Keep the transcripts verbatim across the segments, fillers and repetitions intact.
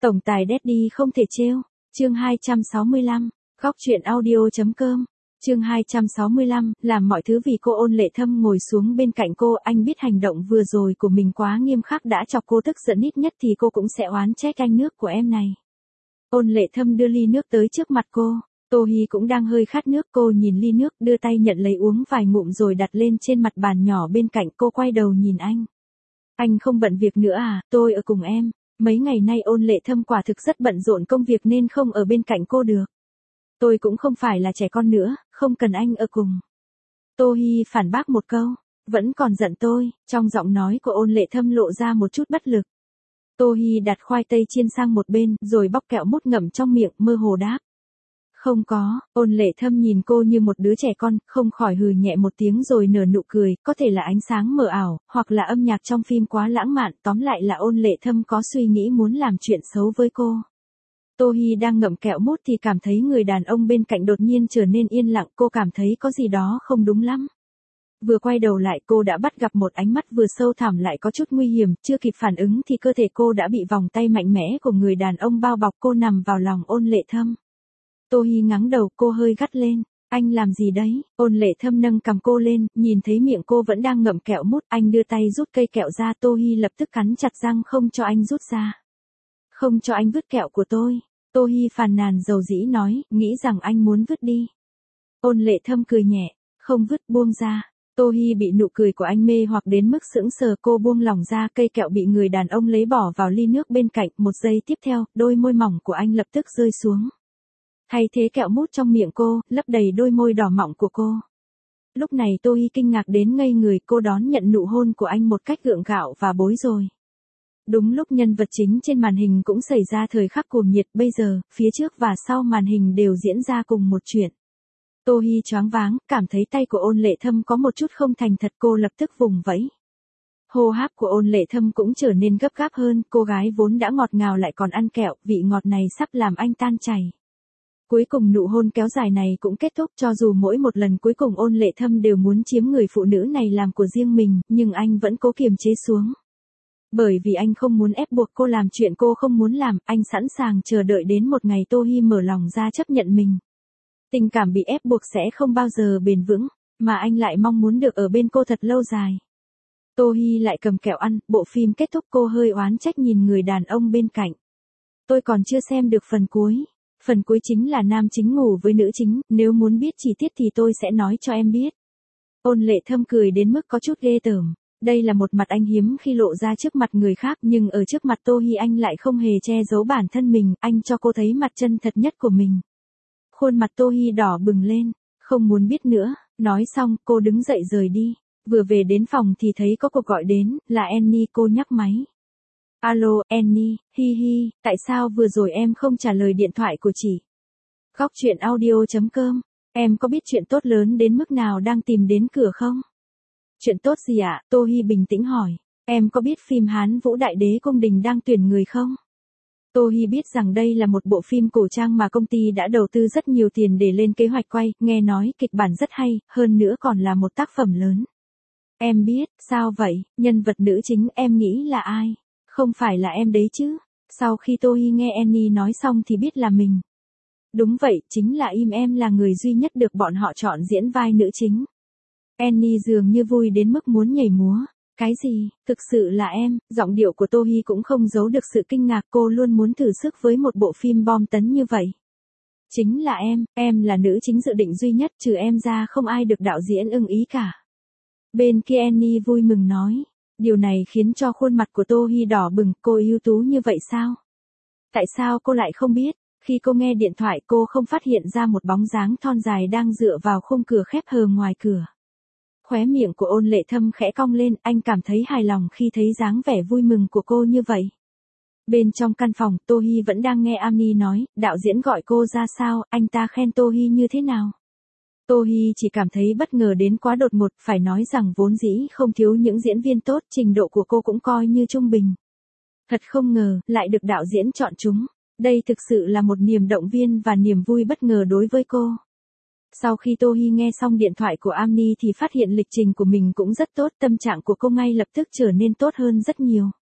Tổng tài Daddy không thể trêu. Chương hai trăm sáu mươi lăm, góc truyện audio.com. Chương hai trăm sáu mươi lăm, làm mọi thứ vì cô. Ôn Lệ Thâm ngồi xuống bên cạnh cô, anh biết hành động vừa rồi của mình quá nghiêm khắc đã chọc cô tức giận, ít nhất thì cô cũng sẽ oán trách anh nước của em này. Ôn Lệ Thâm đưa ly nước tới trước mặt cô. Tô Hi cũng đang hơi khát nước, cô nhìn ly nước, đưa tay nhận lấy uống vài ngụm rồi đặt lên trên mặt bàn nhỏ bên cạnh. Cô quay đầu nhìn anh. Anh không bận việc nữa à? Tôi ở cùng em. Mấy ngày nay Ôn Lệ Thâm quả thực rất bận rộn công việc nên không ở bên cạnh cô được. Tôi cũng không phải là trẻ con nữa, không cần anh ở cùng. Tô Hi phản bác một câu. Vẫn còn giận tôi. Trong giọng nói của Ôn Lệ Thâm lộ ra một chút bất lực. Tô Hi đặt khoai tây chiên sang một bên, rồi bóc kẹo mút ngậm trong miệng, mơ hồ đáp. Không có. Ôn Lệ Thâm nhìn cô như một đứa trẻ con, không khỏi hừ nhẹ một tiếng rồi nở nụ cười, có thể là ánh sáng mờ ảo, hoặc là âm nhạc trong phim quá lãng mạn, tóm lại là Ôn Lệ Thâm có suy nghĩ muốn làm chuyện xấu với cô. Tô Hi đang ngậm kẹo mút thì cảm thấy người đàn ông bên cạnh đột nhiên trở nên yên lặng, cô cảm thấy có gì đó không đúng lắm. Vừa quay đầu lại cô đã bắt gặp một ánh mắt vừa sâu thẳm lại có chút nguy hiểm, chưa kịp phản ứng thì cơ thể cô đã bị vòng tay mạnh mẽ của người đàn ông bao bọc, cô nằm vào lòng Ôn Lệ Thâm. Tô Hi ngắng đầu, cô hơi gắt lên. Anh làm gì đấy? Ôn Lệ Thâm nâng cằm cô lên, nhìn thấy miệng cô vẫn đang ngậm kẹo mút, anh đưa tay rút cây kẹo ra. Tô Hi lập tức cắn chặt răng không cho anh rút ra. Không cho anh vứt kẹo của tôi. Tô Hi phàn nàn dầu dĩ nói, nghĩ rằng anh muốn vứt đi. Ôn Lệ Thâm cười nhẹ, không vứt, buông ra. Tô Hi bị nụ cười của anh mê hoặc đến mức sững sờ, cô buông lỏng ra, cây kẹo bị người đàn ông lấy bỏ vào ly nước bên cạnh. Một giây tiếp theo, đôi môi mỏng của anh lập tức rơi xuống. Thay thế kẹo mút trong miệng cô, lấp đầy đôi môi đỏ mọng của cô. Lúc này Tô Hi kinh ngạc đến ngây người, cô đón nhận nụ hôn của anh một cách gượng gạo và bối rối. Đúng lúc nhân vật chính trên màn hình cũng xảy ra thời khắc cuồng nhiệt, bây giờ, phía trước và sau màn hình đều diễn ra cùng một chuyện. Tô Hi choáng váng, cảm thấy tay của Ôn Lệ Thâm có một chút không thành thật, cô lập tức vùng vẫy. Hô hấp của Ôn Lệ Thâm cũng trở nên gấp gáp hơn, cô gái vốn đã ngọt ngào lại còn ăn kẹo, vị ngọt này sắp làm anh tan chảy. Cuối cùng nụ hôn kéo dài này cũng kết thúc, cho dù mỗi một lần cuối cùng Ôn Lệ Thâm đều muốn chiếm người phụ nữ này làm của riêng mình, nhưng anh vẫn cố kiềm chế xuống. Bởi vì anh không muốn ép buộc cô làm chuyện cô không muốn làm, anh sẵn sàng chờ đợi đến một ngày Tô Hi mở lòng ra chấp nhận mình. Tình cảm bị ép buộc sẽ không bao giờ bền vững, mà anh lại mong muốn được ở bên cô thật lâu dài. Tô Hi lại cầm kẹo ăn, bộ phim kết thúc cô hơi oán trách nhìn người đàn ông bên cạnh. Tôi còn chưa xem được phần cuối. Phần cuối chính là nam chính ngủ với nữ chính, nếu muốn biết chi tiết thì tôi sẽ nói cho em biết. Ôn Lệ Thâm cười đến mức có chút ghê tởm. Đây là một mặt anh hiếm khi lộ ra trước mặt người khác, nhưng ở trước mặt Tô Hi anh lại không hề che giấu bản thân mình, anh cho cô thấy mặt chân thật nhất của mình. Khuôn mặt Tô Hi đỏ bừng lên, không muốn biết nữa, nói xong cô đứng dậy rời đi. Vừa về đến phòng thì thấy có cuộc gọi đến, là Annie, cô nhấc máy. Alo, Annie, hi hi, tại sao vừa rồi em không trả lời điện thoại của chị? Góc truyện audio.com, em có biết chuyện tốt lớn đến mức nào đang tìm đến cửa không? Chuyện tốt gì ạ? À? Tô Hi bình tĩnh hỏi. Em có biết phim Hán Vũ Đại Đế Cung Đình đang tuyển người không? Tô Hi biết rằng đây là một bộ phim cổ trang mà công ty đã đầu tư rất nhiều tiền để lên kế hoạch quay, nghe nói kịch bản rất hay, hơn nữa còn là một tác phẩm lớn. Em biết, sao vậy? Nhân vật nữ chính em nghĩ là ai? Không phải là em đấy chứ? Sau khi Tô Hi nghe Annie nói xong thì biết là mình. Đúng vậy, chính là im em là người duy nhất được bọn họ chọn diễn vai nữ chính. Annie dường như vui đến mức muốn nhảy múa. Cái gì? Thực sự là em? Giọng điệu của Tô Hi cũng không giấu được sự kinh ngạc, cô luôn muốn thử sức với một bộ phim bom tấn như vậy. Chính là em, em là nữ chính dự định duy nhất, trừ em ra không ai được đạo diễn ưng ý cả. Bên kia Annie vui mừng nói. Điều này khiến cho khuôn mặt của Tô Hi đỏ bừng, cô ưu tú như vậy sao? Tại sao cô lại không biết? Khi cô nghe điện thoại cô không phát hiện ra một bóng dáng thon dài đang dựa vào khung cửa khép hờ ngoài cửa. Khóe miệng của Ôn Lệ Thâm khẽ cong lên, anh cảm thấy hài lòng khi thấy dáng vẻ vui mừng của cô như vậy. Bên trong căn phòng, Tô Hi vẫn đang nghe Annie nói, đạo diễn gọi cô ra sao, anh ta khen Tô Hi như thế nào? Tô Hi chỉ cảm thấy bất ngờ đến quá đột ngột, phải nói rằng vốn dĩ không thiếu những diễn viên tốt, trình độ của cô cũng coi như trung bình. Thật không ngờ, lại được đạo diễn chọn chúng. Đây thực sự là một niềm động viên và niềm vui bất ngờ đối với cô. Sau khi Tô Hi nghe xong điện thoại của Annie thì phát hiện lịch trình của mình cũng rất tốt, tâm trạng của cô ngay lập tức trở nên tốt hơn rất nhiều.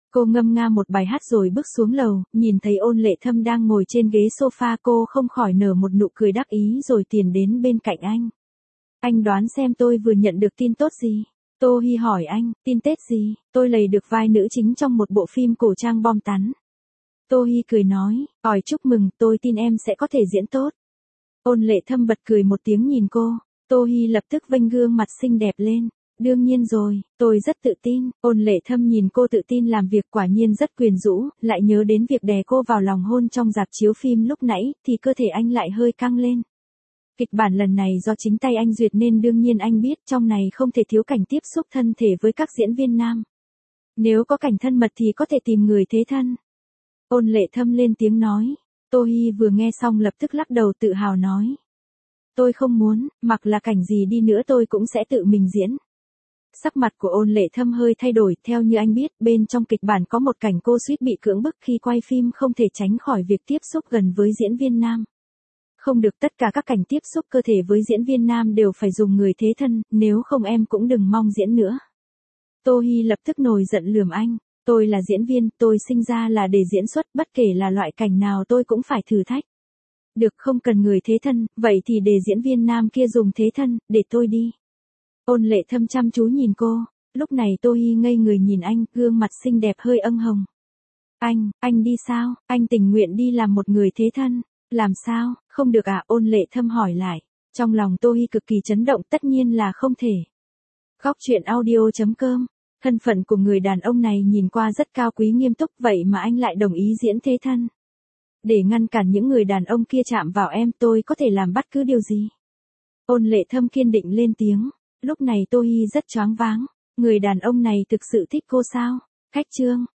Cô ngâm nga một bài hát rồi bước xuống lầu, nhìn thấy Ôn Lệ Thâm đang ngồi trên ghế sofa, cô không khỏi nở một nụ cười đắc ý rồi tiến đến bên cạnh anh. Anh đoán xem tôi vừa nhận được tin tốt gì? Tô Hi hỏi anh, tin Tết gì? Tôi lầy được vai nữ chính trong một bộ phim cổ trang bom tấn. Tô Hi cười nói, ỏi chúc mừng, tôi tin em sẽ có thể diễn tốt. Ôn Lệ Thâm bật cười một tiếng nhìn cô, Tô Hi lập tức vênh gương mặt xinh đẹp lên. Đương nhiên rồi, tôi rất tự tin. Ôn Lệ Thâm nhìn cô tự tin làm việc quả nhiên rất quyến rũ, lại nhớ đến việc đè cô vào lòng hôn trong rạp chiếu phim lúc nãy, thì cơ thể anh lại hơi căng lên. Kịch bản lần này do chính tay anh duyệt nên đương nhiên anh biết trong này không thể thiếu cảnh tiếp xúc thân thể với các diễn viên nam. Nếu có cảnh thân mật thì có thể tìm người thế thân. Ôn Lệ Thâm lên tiếng nói. Tô Hi vừa nghe xong lập tức lắc đầu tự hào nói. Tôi không muốn, mặc là cảnh gì đi nữa tôi cũng sẽ tự mình diễn. Sắc mặt của Ôn Lệ Thâm hơi thay đổi, theo như anh biết, bên trong kịch bản có một cảnh cô suýt bị cưỡng bức khi quay phim không thể tránh khỏi việc tiếp xúc gần với diễn viên nam. Không được, tất cả các cảnh tiếp xúc cơ thể với diễn viên nam đều phải dùng người thế thân, nếu không em cũng đừng mong diễn nữa. Tô Hi lập tức nổi giận lườm anh, tôi là diễn viên, tôi sinh ra là để diễn xuất, bất kể là loại cảnh nào tôi cũng phải thử thách. Được, không cần người thế thân, vậy thì để diễn viên nam kia dùng thế thân, để tôi đi. Ôn Lệ Thâm chăm chú nhìn cô, lúc này Tô Hi ngây người nhìn anh, gương mặt xinh đẹp hơi ửng hồng. Anh, anh đi sao? Anh tình nguyện đi làm một người thế thân. Làm sao, không được à? Ôn Lệ Thâm hỏi lại. Trong lòng Tô Hi cực kỳ chấn động, tất nhiên là không thể. Góc truyện audio chấm com. Thân phận của người đàn ông này nhìn qua rất cao quý nghiêm túc, vậy mà anh lại đồng ý diễn thế thân. Để ngăn cản những người đàn ông kia chạm vào em, tôi có thể làm bất cứ điều gì. Ôn Lệ Thâm kiên định lên tiếng. Lúc này Tô Hi rất choáng váng. Người đàn ông này thực sự thích cô sao? Khách trương.